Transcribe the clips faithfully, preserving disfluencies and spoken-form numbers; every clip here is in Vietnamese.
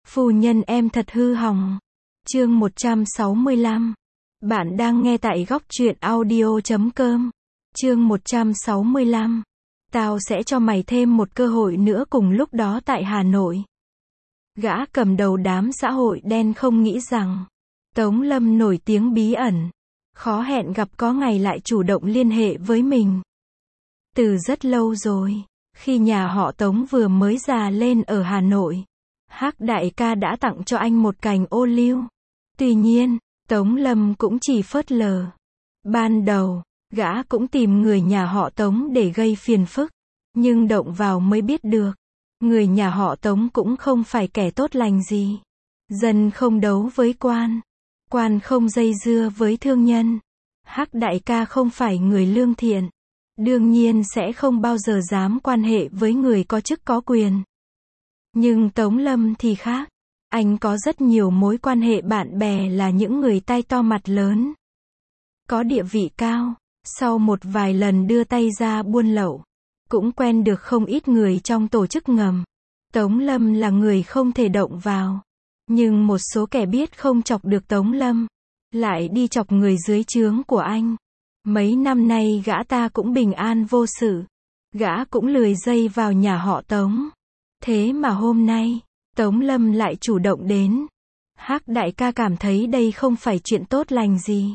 Phu nhân em thật hư hỏng. Chương một trăm sáu mươi lăm. Bạn đang nghe tại góc truyện audio chấm com. Chương một trăm sáu mươi lăm. Tao sẽ cho mày thêm một cơ hội nữa cùng lúc đó tại Hà Nội. Gã cầm đầu đám xã hội đen không nghĩ rằng Tống Lâm nổi tiếng bí ẩn, khó hẹn gặp có ngày lại chủ động liên hệ với mình. Từ rất lâu rồi, khi nhà họ Tống vừa mới già lên ở Hà Nội, Hắc đại ca đã tặng cho anh một cành ô liu. Tuy nhiên, Tống Lâm cũng chỉ phớt lờ. Ban đầu, gã cũng tìm người nhà họ Tống để gây phiền phức, nhưng động vào mới biết được, người nhà họ Tống cũng không phải kẻ tốt lành gì. Dân không đấu với quan, quan không dây dưa với thương nhân. Hắc đại ca không phải người lương thiện, đương nhiên sẽ không bao giờ dám quan hệ với người có chức có quyền. Nhưng Tống Lâm thì khác, anh có rất nhiều mối quan hệ bạn bè là những người tay to mặt lớn, có địa vị cao. Sau một vài lần đưa tay ra buôn lậu, cũng quen được không ít người trong tổ chức ngầm. Tống Lâm là người không thể động vào, nhưng một số kẻ biết không chọc được Tống Lâm, lại đi chọc người dưới trướng của anh. Mấy năm nay gã ta cũng bình an vô sự, gã cũng lười dây vào nhà họ Tống. Thế mà hôm nay, Tống Lâm lại chủ động đến. Hắc đại ca cảm thấy đây không phải chuyện tốt lành gì.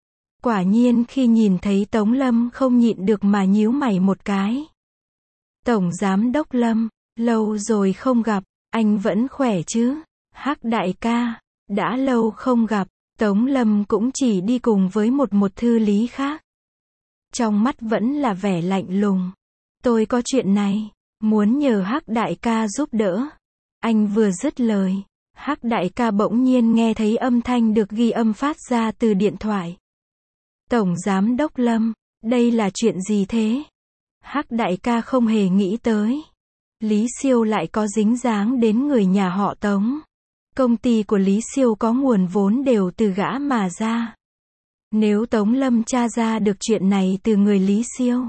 Quả nhiên khi nhìn thấy Tống Lâm không nhịn được mà nhíu mày một cái. Tổng giám đốc Lâm, lâu rồi không gặp, anh vẫn khỏe chứ? Hắc đại ca, đã lâu không gặp. Tống Lâm cũng chỉ đi cùng với một một thư lý khác. Trong mắt vẫn là vẻ lạnh lùng. Tôi có chuyện này, muốn nhờ Hắc đại ca giúp đỡ. Anh vừa dứt lời, Hắc đại ca bỗng nhiên nghe thấy âm thanh được ghi âm phát ra từ điện thoại. Tổng giám đốc Lâm, đây là chuyện gì thế? Hắc đại ca không hề nghĩ tới, Lý Siêu lại có dính dáng đến người nhà họ Tống. Công ty của Lý Siêu có nguồn vốn đều từ gã mà ra. Nếu Tống Lâm tra ra được chuyện này từ người Lý Siêu,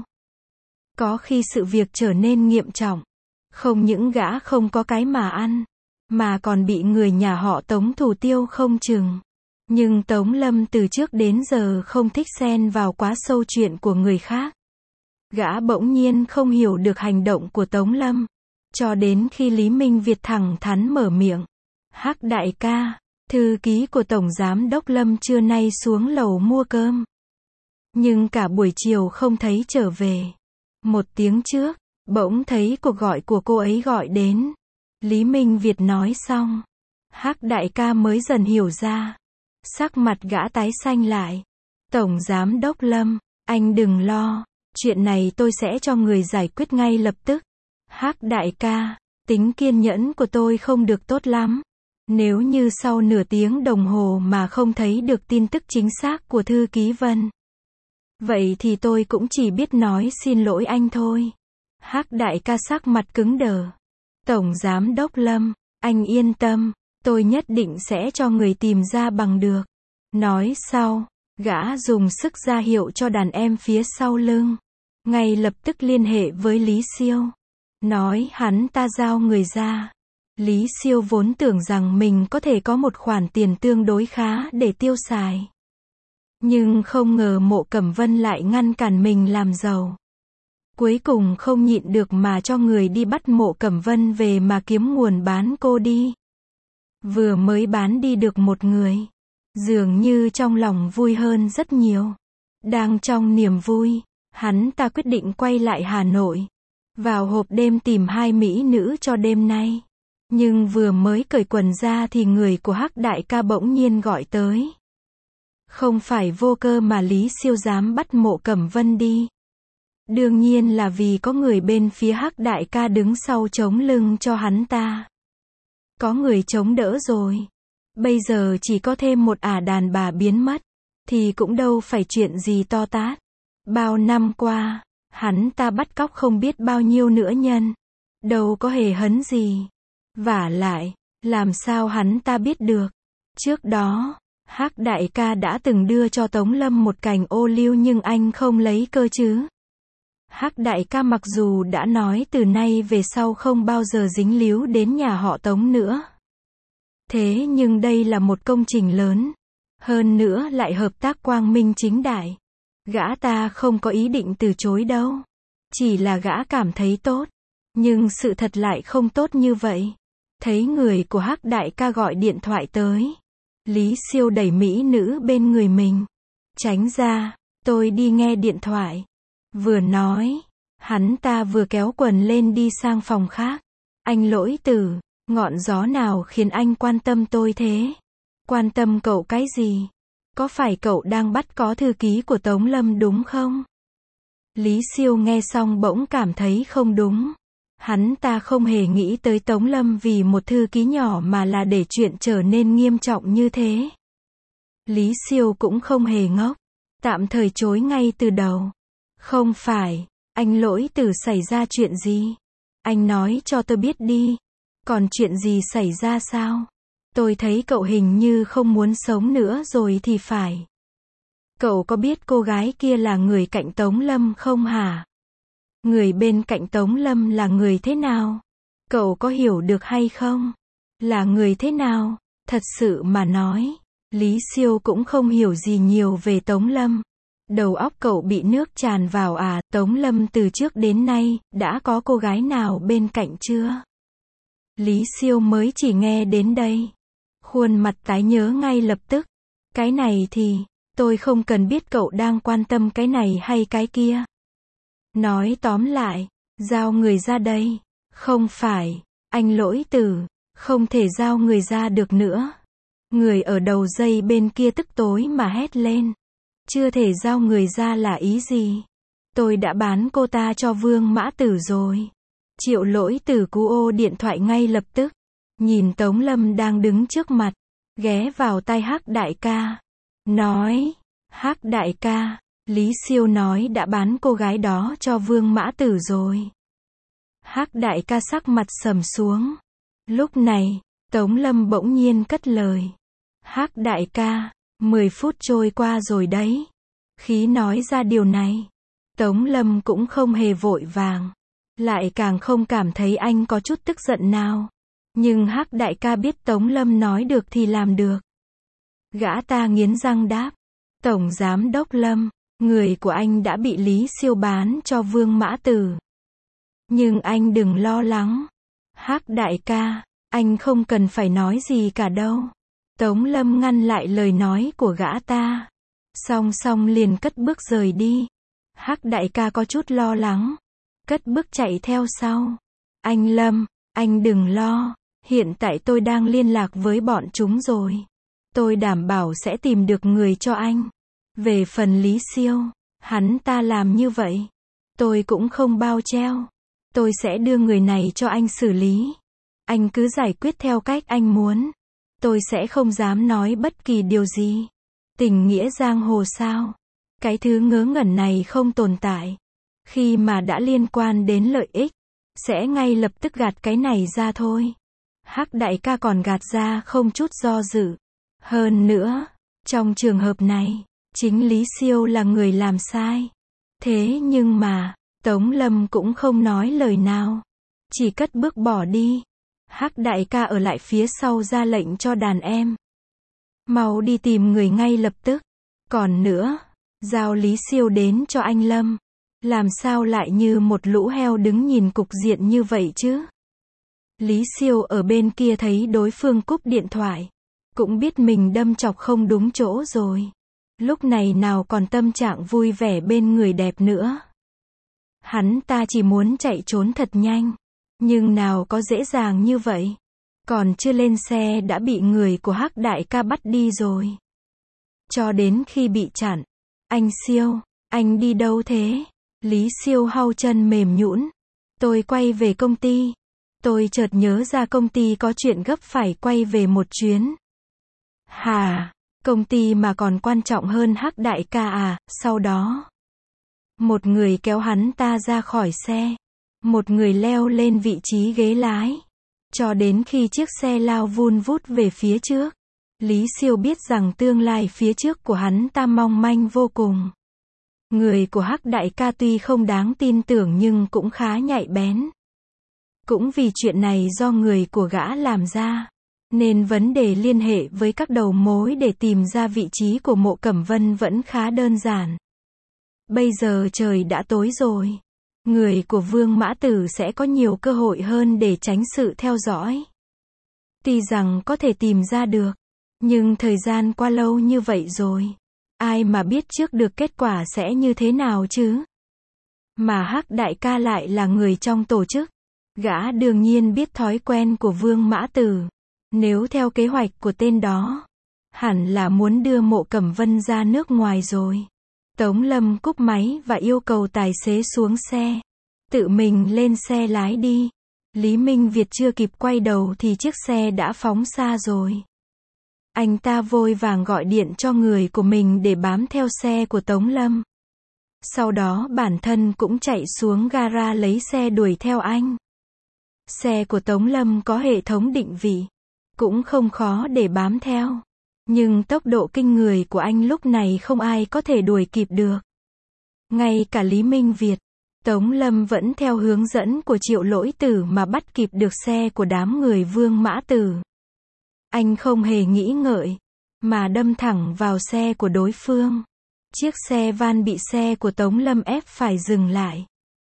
có khi sự việc trở nên nghiêm trọng. Không những gã không có cái mà ăn, mà còn bị người nhà họ Tống thủ tiêu không chừng. Nhưng Tống Lâm từ trước đến giờ không thích xen vào quá sâu chuyện của người khác. Gã bỗng nhiên không hiểu được hành động của Tống Lâm, cho đến khi Lý Minh Việt thẳng thắn mở miệng. Hắc đại ca, thư ký của Tổng Giám đốc Lâm trưa nay xuống lầu mua cơm, nhưng cả buổi chiều không thấy trở về. Một tiếng trước, bỗng thấy cuộc gọi của cô ấy gọi đến. Lý Minh Việt nói xong, Hắc đại ca mới dần hiểu ra. Sắc mặt gã tái xanh lại. Tổng Giám đốc Lâm, anh đừng lo, chuyện này tôi sẽ cho người giải quyết ngay lập tức. Hắc đại ca, tính kiên nhẫn của tôi không được tốt lắm. Nếu như sau nửa tiếng đồng hồ mà không thấy được tin tức chính xác của thư ký Vân, vậy thì tôi cũng chỉ biết nói xin lỗi anh thôi. Hắc đại ca sắc mặt cứng đờ. Tổng Giám đốc Lâm, anh yên tâm, tôi nhất định sẽ cho người tìm ra bằng được. Nói sau, gã dùng sức ra hiệu cho đàn em phía sau lưng, ngay lập tức liên hệ với Lý Siêu, nói hắn ta giao người ra. Lý Siêu vốn tưởng rằng mình có thể có một khoản tiền tương đối khá để tiêu xài, nhưng không ngờ Mộ Cẩm Vân lại ngăn cản mình làm giàu. Cuối cùng không nhịn được mà cho người đi bắt Mộ Cẩm Vân về mà kiếm nguồn bán cô đi. Vừa mới bán đi được một người, dường như trong lòng vui hơn rất nhiều. Đang trong niềm vui, hắn ta quyết định quay lại Hà Nội, vào hộp đêm tìm hai mỹ nữ cho đêm nay. Nhưng vừa mới cởi quần ra thì người của Hắc đại ca bỗng nhiên gọi tới. Không phải vô cơ mà Lý Siêu dám bắt Mộ Cẩm Vân đi. Đương nhiên là vì có người bên phía Hắc đại ca đứng sau chống lưng cho hắn ta. Có người chống đỡ rồi, bây giờ chỉ có thêm một ả đàn bà biến mất, thì cũng đâu phải chuyện gì to tát. Bao năm qua, hắn ta bắt cóc không biết bao nhiêu nữ nhân, đâu có hề hấn gì. Vả lại, làm sao hắn ta biết được? Trước đó, Hắc đại ca đã từng đưa cho Tống Lâm một cành ô liu nhưng anh không lấy cơ chứ. Hắc đại ca mặc dù đã nói từ nay về sau không bao giờ dính líu đến nhà họ Tống nữa, Thế nhưng đây là một công trình lớn. Hơn nữa lại hợp tác quang minh chính đại. Gã ta không có ý định từ chối đâu. Chỉ là gã cảm thấy tốt. Nhưng sự thật lại không tốt như vậy. Thấy người của Hắc đại ca gọi điện thoại tới. Lý Siêu đẩy mỹ nữ bên người mình. Tránh ra, tôi đi nghe điện thoại. Vừa nói, hắn ta vừa kéo quần lên đi sang phòng khác. Anh Lỗi Tử, ngọn gió nào khiến anh quan tâm tôi thế? Quan tâm cậu cái gì? Có phải cậu đang bắt có thư ký của Tống Lâm đúng không? Lý Siêu nghe xong bỗng cảm thấy không đúng. Hắn ta không hề nghĩ tới Tống Lâm vì một thư ký nhỏ mà là để chuyện trở nên nghiêm trọng như thế. Lý Siêu cũng không hề ngốc. Tạm thời chối ngay từ đầu. Không phải, anh Lỗi Tử xảy ra chuyện gì? Anh nói cho tôi biết đi. Còn chuyện gì xảy ra sao? Tôi thấy cậu hình như không muốn sống nữa rồi thì phải. Cậu có biết cô gái kia là người cạnh Tống Lâm không hả? Người bên cạnh Tống Lâm là người thế nào? Cậu có hiểu được hay không? Là người thế nào? Thật sự mà nói, Lý Siêu cũng không hiểu gì nhiều về Tống Lâm. Đầu óc cậu bị nước tràn vào à? Tống Lâm từ trước đến nay, đã có cô gái nào bên cạnh chưa? Lý Siêu mới chỉ nghe đến đây. Khuôn mặt tái nhớ ngay lập tức. Cái này thì, tôi không cần biết cậu đang quan tâm cái này hay cái kia. Nói tóm lại, giao người ra đây. Không phải, anh Lỗi Tử, không thể giao người ra được nữa. Người ở đầu dây bên kia tức tối mà hét lên. Chưa thể giao người ra là ý gì? Tôi đã bán cô ta cho Vương Mã Tử rồi. Triệu Lỗi Tử cú ô điện thoại ngay lập tức. Nhìn Tống Lâm đang đứng trước mặt. Ghé vào tai Hắc đại ca. Nói, Hắc đại ca, Lý Siêu nói đã bán cô gái đó cho Vương Mã Tử rồi. Hắc đại ca sắc mặt sầm xuống. Lúc này, Tống Lâm bỗng nhiên cất lời. Hắc đại ca, mười phút trôi qua rồi đấy. Khí nói ra điều này. Tống Lâm cũng không hề vội vàng. Lại càng không cảm thấy anh có chút tức giận nào. Nhưng Hắc đại ca biết Tống Lâm nói được thì làm được. Gã ta nghiến răng đáp. Tổng giám đốc Lâm, người của anh đã bị Lý Siêu bán cho Vương Mã Tử. Nhưng anh đừng lo lắng. Hắc đại ca, anh không cần phải nói gì cả đâu. Tống Lâm ngăn lại lời nói của gã ta. Song song liền cất bước rời đi. Hắc đại ca có chút lo lắng. Cất bước chạy theo sau. Anh Lâm, anh đừng lo. Hiện tại tôi đang liên lạc với bọn chúng rồi. Tôi đảm bảo sẽ tìm được người cho anh. Về phần Lý Siêu, hắn ta làm như vậy. Tôi cũng không bao treo. Tôi sẽ đưa người này cho anh xử lý. Anh cứ giải quyết theo cách anh muốn. Tôi sẽ không dám nói bất kỳ điều gì. Tình nghĩa giang hồ sao? Cái thứ ngớ ngẩn này không tồn tại. Khi mà đã liên quan đến lợi ích, sẽ ngay lập tức gạt cái này ra thôi. Hắc đại ca còn gạt ra không chút do dự. Hơn nữa, trong trường hợp này, chính Lý Siêu là người làm sai. Thế nhưng mà, Tống Lâm cũng không nói lời nào. Chỉ cất bước bỏ đi. Hắc đại ca ở lại phía sau ra lệnh cho đàn em. Mau đi tìm người ngay lập tức. Còn nữa, giao Lý Siêu đến cho anh Lâm. Làm sao lại như một lũ heo đứng nhìn cục diện như vậy chứ? Lý Siêu ở bên kia thấy đối phương cúp điện thoại. Cũng biết mình đâm chọc không đúng chỗ rồi. Lúc này nào còn tâm trạng vui vẻ bên người đẹp nữa. Hắn ta chỉ muốn chạy trốn thật nhanh. Nhưng nào có dễ dàng như vậy. Còn chưa lên xe đã bị người của Hắc đại ca bắt đi rồi. Cho đến khi bị chặn. Anh Siêu, anh đi đâu thế? Lý Siêu hau chân mềm nhũn. Tôi quay về công ty. Tôi chợt nhớ ra công ty có chuyện gấp phải quay về một chuyến. Hà, công ty mà còn quan trọng hơn Hắc đại ca à? Sau đó, một người kéo hắn ta ra khỏi xe. Một người leo lên vị trí ghế lái. Cho đến khi chiếc xe lao vun vút về phía trước. Lý Siêu biết rằng tương lai phía trước của hắn ta mong manh vô cùng. Người của Hắc đại ca tuy không đáng tin tưởng nhưng cũng khá nhạy bén. Cũng vì chuyện này do người của gã làm ra, Nên vấn đề liên hệ với các đầu mối để tìm ra vị trí của Mộ Cẩm Vân vẫn khá đơn giản. Bây giờ trời đã tối rồi. Người của Vương Mã Tử sẽ có nhiều cơ hội hơn để tránh sự theo dõi. Tuy rằng có thể tìm ra được, nhưng thời gian qua lâu như vậy rồi. Ai mà biết trước được kết quả sẽ như thế nào chứ? Mà Hắc đại ca lại là người trong tổ chức. Gã đương nhiên biết thói quen của Vương Mã Tử. Nếu theo kế hoạch của tên đó, hẳn là muốn đưa Mộ Cẩm Vân ra nước ngoài rồi. Tống Lâm cúp máy và yêu cầu tài xế xuống xe. Tự mình lên xe lái đi. Lý Minh Việt chưa kịp quay đầu thì chiếc xe đã phóng xa rồi. Anh ta vội vàng gọi điện cho người của mình để bám theo xe của Tống Lâm. Sau đó bản thân cũng chạy xuống gara lấy xe đuổi theo anh. Xe của Tống Lâm có hệ thống định vị, cũng không khó để bám theo. Nhưng tốc độ kinh người của anh lúc này không ai có thể đuổi kịp được. Ngay cả Lý Minh Việt, Tống Lâm vẫn theo hướng dẫn của Triệu Lỗi Tử mà bắt kịp được xe của đám người Vương Mã Tử. Anh không hề nghĩ ngợi, mà đâm thẳng vào xe của đối phương. Chiếc xe van bị xe của Tống Lâm ép phải dừng lại.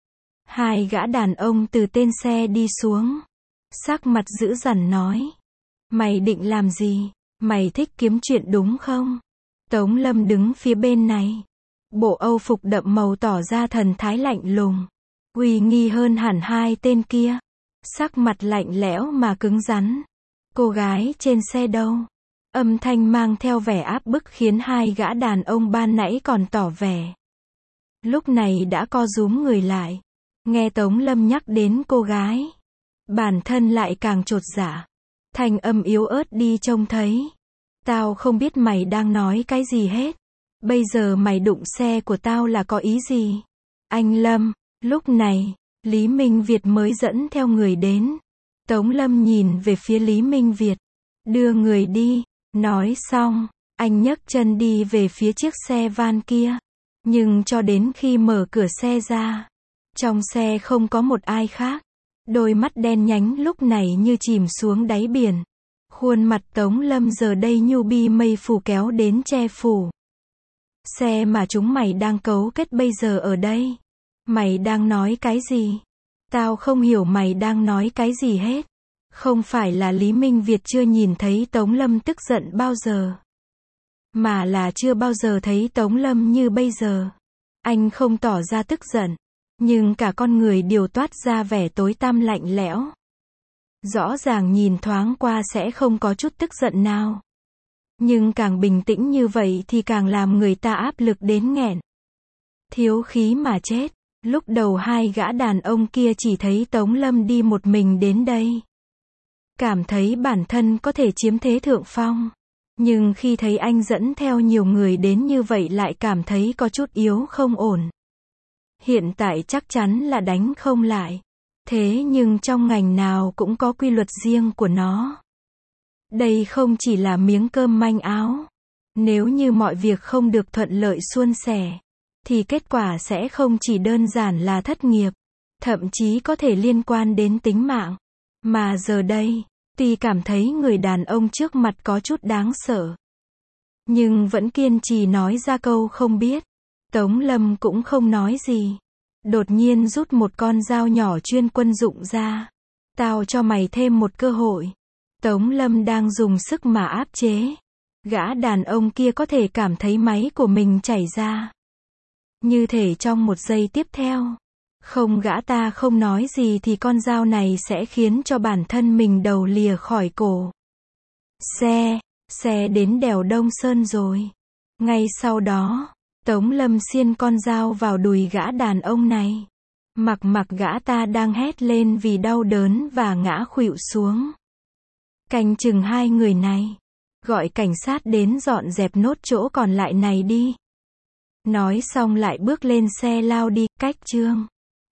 Hai gã đàn ông từ tên xe đi xuống. Sắc mặt dữ dằn nói. Mày định làm gì? Mày thích kiếm chuyện đúng không? Tống Lâm đứng phía bên này. Bộ âu phục đậm màu tỏ ra thần thái lạnh lùng. Uy nghi hơn hẳn hai tên kia. Sắc mặt lạnh lẽo mà cứng rắn. Cô gái trên xe đâu? Âm thanh mang theo vẻ áp bức khiến hai gã đàn ông ban nãy còn tỏ vẻ. Lúc này đã co rúm người lại. Nghe Tống Lâm nhắc đến cô gái. Bản thân lại càng chột dạ. Thanh âm yếu ớt đi trông thấy. Tao không biết mày đang nói cái gì hết. Bây giờ mày đụng xe của tao là có ý gì? Anh Lâm, lúc này, Lý Minh Việt mới dẫn theo người đến. Tống Lâm nhìn về phía Lý Minh Việt. Đưa người đi. Nói xong, anh nhấc chân đi về phía chiếc xe van kia. Nhưng cho đến khi mở cửa xe ra, trong xe không có một ai khác. Đôi mắt đen nhánh lúc này như chìm xuống đáy biển. Khuôn mặt Tống Lâm giờ đây như bi mây phủ kéo đến che phủ. Xe mà chúng mày đang cấu kết bây giờ ở đây. Mày đang nói cái gì? Tao không hiểu mày đang nói cái gì hết. Không phải là Lý Minh Việt chưa nhìn thấy Tống Lâm tức giận bao giờ. Mà là chưa bao giờ thấy Tống Lâm như bây giờ. Anh không tỏ ra tức giận. Nhưng cả con người đều toát ra vẻ tối tăm lạnh lẽo. Rõ ràng nhìn thoáng qua sẽ không có chút tức giận nào. Nhưng càng bình tĩnh như vậy thì càng làm người ta áp lực đến nghẹn. Thiếu khí mà chết. Lúc đầu hai gã đàn ông kia chỉ thấy Tống Lâm đi một mình đến đây. Cảm thấy bản thân có thể chiếm thế thượng phong. Nhưng khi thấy anh dẫn theo nhiều người đến như vậy lại cảm thấy có chút yếu không ổn. Hiện tại chắc chắn là đánh không lại. Thế nhưng trong ngành nào cũng có quy luật riêng của nó. Đây không chỉ là miếng cơm manh áo. Nếu như mọi việc không được thuận lợi suôn sẻ, thì kết quả sẽ không chỉ đơn giản là thất nghiệp, thậm chí có thể liên quan đến tính mạng. Mà giờ đây, tuy cảm thấy người đàn ông trước mặt có chút đáng sợ, nhưng vẫn kiên trì nói ra câu không biết. Tống Lâm cũng không nói gì. Đột nhiên rút một con dao nhỏ chuyên quân dụng ra. Tao cho mày thêm một cơ hội. Tống Lâm đang dùng sức mà áp chế. Gã đàn ông kia có thể cảm thấy máy của mình chảy ra. Như thể trong một giây tiếp theo. Không, gã ta không nói gì thì con dao này sẽ khiến cho bản thân mình đầu lìa khỏi cổ. Xe, xe đến đèo Đông Sơn rồi. Ngay sau đó, Tống Lâm xiên con dao vào đùi gã đàn ông này. Mặc mặc gã ta đang hét lên vì đau đớn và ngã khuỵu xuống. Canh chừng hai người này. Gọi cảnh sát đến dọn dẹp nốt chỗ còn lại này đi. Nói xong lại bước lên xe lao đi, cách chương.